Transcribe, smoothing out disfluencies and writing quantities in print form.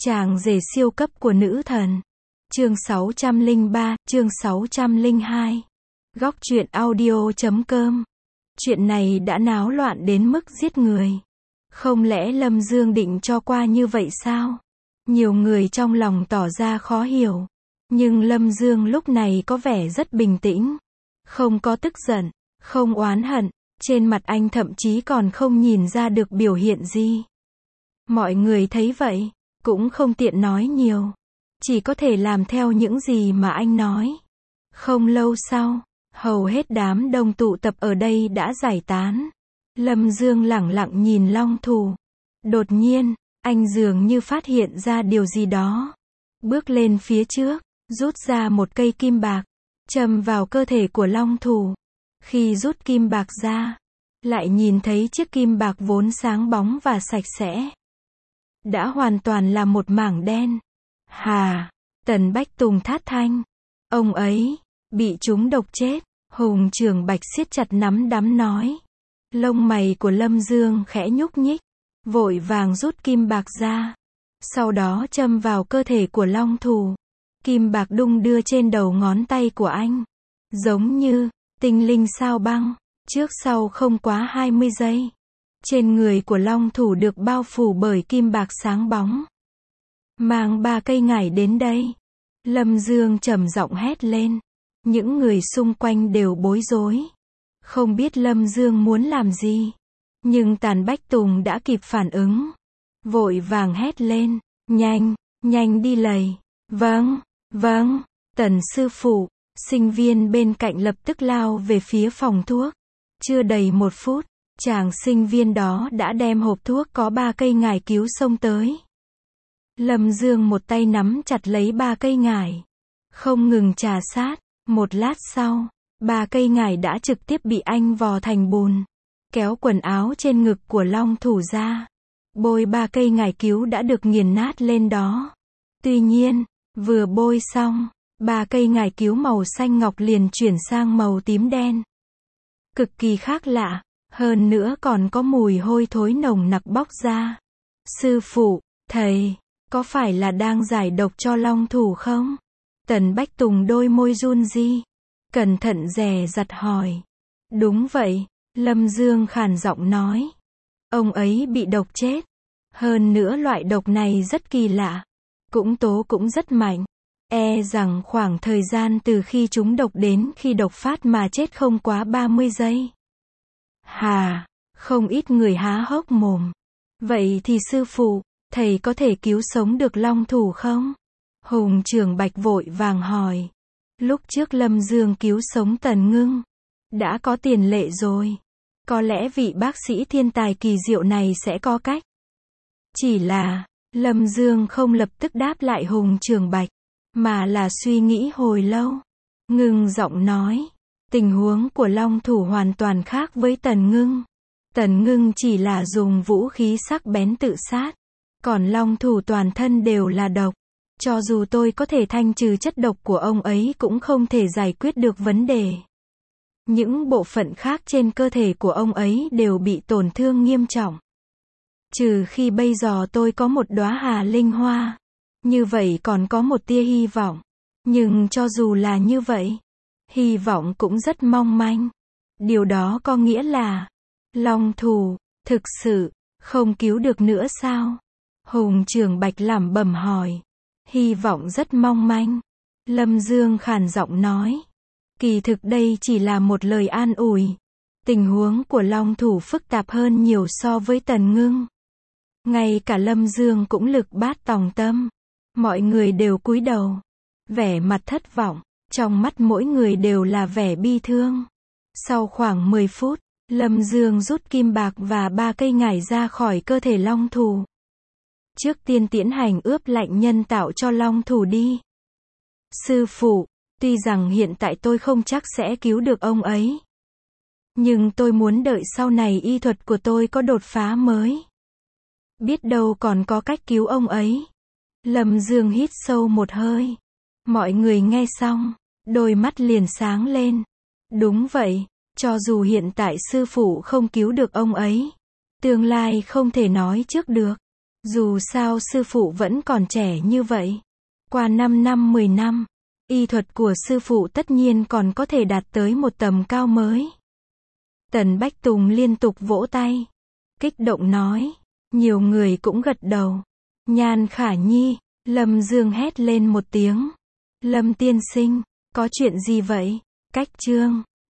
Chàng rể siêu cấp của nữ thần. Chương 603, chương 602. Góc truyện audio.com. Chuyện này đã náo loạn đến mức giết người. Không lẽ Lâm Dương định cho qua như vậy sao? Nhiều người trong lòng tỏ ra khó hiểu. Nhưng Lâm Dương lúc này có vẻ rất bình tĩnh. Không có tức giận, không oán hận. Trên mặt anh thậm chí còn không nhìn ra được biểu hiện gì. Mọi người thấy vậy, cũng không tiện nói nhiều. Chỉ có thể làm theo những gì mà anh nói. Không lâu sau, hầu hết đám đông tụ tập ở đây đã giải tán. Lâm Dương lẳng lặng nhìn Long Thủ. Đột nhiên, anh dường như phát hiện ra điều gì đó. Bước lên phía trước, rút ra một cây kim bạc, châm vào cơ thể của Long Thủ. Khi rút kim bạc ra, lại nhìn thấy chiếc kim bạc vốn sáng bóng và sạch sẽ. Đã hoàn toàn là một mảng đen. Hà, Tần Bách Tùng thát thanh. Ông ấy, bị chúng độc chết. Hùng Trường Bạch siết chặt nắm đấm nói. Lông mày của Lâm Dương khẽ nhúc nhích. Vội vàng rút kim bạc ra. Sau đó châm vào cơ thể của Long Thủ. Kim bạc đung đưa trên đầu ngón tay của anh. Giống như tinh linh sao băng. Trước sau không quá 20 giây. Trên người của Long Thủ được bao phủ bởi kim bạc sáng bóng. Mang 3 cây ngải đến đây. Lâm Dương trầm giọng hét lên. Những người xung quanh đều bối rối. Không biết Lâm Dương muốn làm gì. Nhưng Tàn Bách Tùng đã kịp phản ứng. Vội vàng hét lên. Nhanh, nhanh đi lầy. Vâng, vâng. Tần sư phụ, sinh viên bên cạnh lập tức lao về phía phòng thuốc. Chưa đầy 1 phút, chàng sinh viên đó đã đem hộp thuốc có 3 cây ngải cứu xông tới. Lâm Dương một tay nắm chặt lấy 3 cây ngải. Không ngừng trà sát. Một lát sau, 3 cây ngải đã trực tiếp bị anh vò thành bùn. Kéo quần áo trên ngực của Long Thủ ra. Bôi 3 cây ngải cứu đã được nghiền nát lên đó. Tuy nhiên, vừa bôi xong, 3 cây ngải cứu màu xanh ngọc liền chuyển sang màu tím đen. Cực kỳ khác lạ, hơn nữa còn có mùi hôi thối nồng nặc bốc ra. Sư phụ, thầy, có phải là đang giải độc cho Long Thủ không? Tần Bách Tùng đôi môi run rỉ, cẩn thận dè dặt hỏi. Đúng vậy, Lâm Dương khàn giọng nói. Ông ấy bị độc chết. Hơn nữa loại độc này rất kỳ lạ. Tố cũng rất mạnh. E rằng khoảng thời gian từ khi chúng độc đến khi độc phát mà chết không quá 30 giây. Hà, không ít người há hốc mồm. Vậy thì sư phụ, thầy có thể cứu sống được Long Thủ không? Hùng Trường Bạch vội vàng hỏi. Lúc trước Lâm Dương cứu sống Tần Ngưng. Đã có tiền lệ rồi. Có lẽ vị bác sĩ thiên tài kỳ diệu này sẽ có cách. Chỉ là, Lâm Dương không lập tức đáp lại Hùng Trường Bạch. Mà là suy nghĩ hồi lâu. Ngưng giọng nói. Tình huống của Long Thủ hoàn toàn khác với Tần Ngưng. Tần Ngưng chỉ là dùng vũ khí sắc bén tự sát. Còn Long Thủ toàn thân đều là độc. Cho dù tôi có thể thanh trừ chất độc của ông ấy cũng không thể giải quyết được vấn đề. Những bộ phận khác trên cơ thể của ông ấy đều bị tổn thương nghiêm trọng. Trừ khi bây giờ tôi có một đóa Hà Linh Hoa. Như vậy còn có một tia hy vọng. Nhưng cho dù là như vậy, hy vọng cũng rất mong manh. Điều đó có nghĩa là, Long Thủ, thực sự, không cứu được nữa sao? Hùng Trường Bạch lẩm bẩm hỏi. Hy vọng rất mong manh. Lâm Dương khàn giọng nói. Kỳ thực đây chỉ là một lời an ủi. Tình huống của Long Thủ phức tạp hơn nhiều so với Tần Ngưng. Ngay cả Lâm Dương cũng lực bát tòng tâm. Mọi người đều cúi đầu. Vẻ mặt thất vọng. Trong mắt mỗi người đều là vẻ bi thương. Sau khoảng 10 phút, Lâm Dương rút kim bạc và 3 cây ngải ra khỏi cơ thể Long Thủ. Trước tiên tiến hành ướp lạnh nhân tạo cho Long Thủ đi. Sư phụ, tuy rằng hiện tại tôi không chắc sẽ cứu được ông ấy. Nhưng tôi muốn đợi sau này y thuật của tôi có đột phá mới. Biết đâu còn có cách cứu ông ấy. Lâm Dương hít sâu một hơi. Mọi người nghe xong, đôi mắt liền sáng lên. Đúng vậy, cho dù hiện tại sư phụ không cứu được ông ấy, tương lai không thể nói trước được. Dù sao sư phụ vẫn còn trẻ như vậy. Qua 5 năm 10 năm, y thuật của sư phụ tất nhiên còn có thể đạt tới một tầm cao mới. Tần Bách Tùng liên tục vỗ tay, kích động nói. Nhiều người cũng gật đầu. Nhan Khả Nhi, Lâm Dương hét lên một tiếng. Lâm tiên sinh, có chuyện gì vậy? Cách chương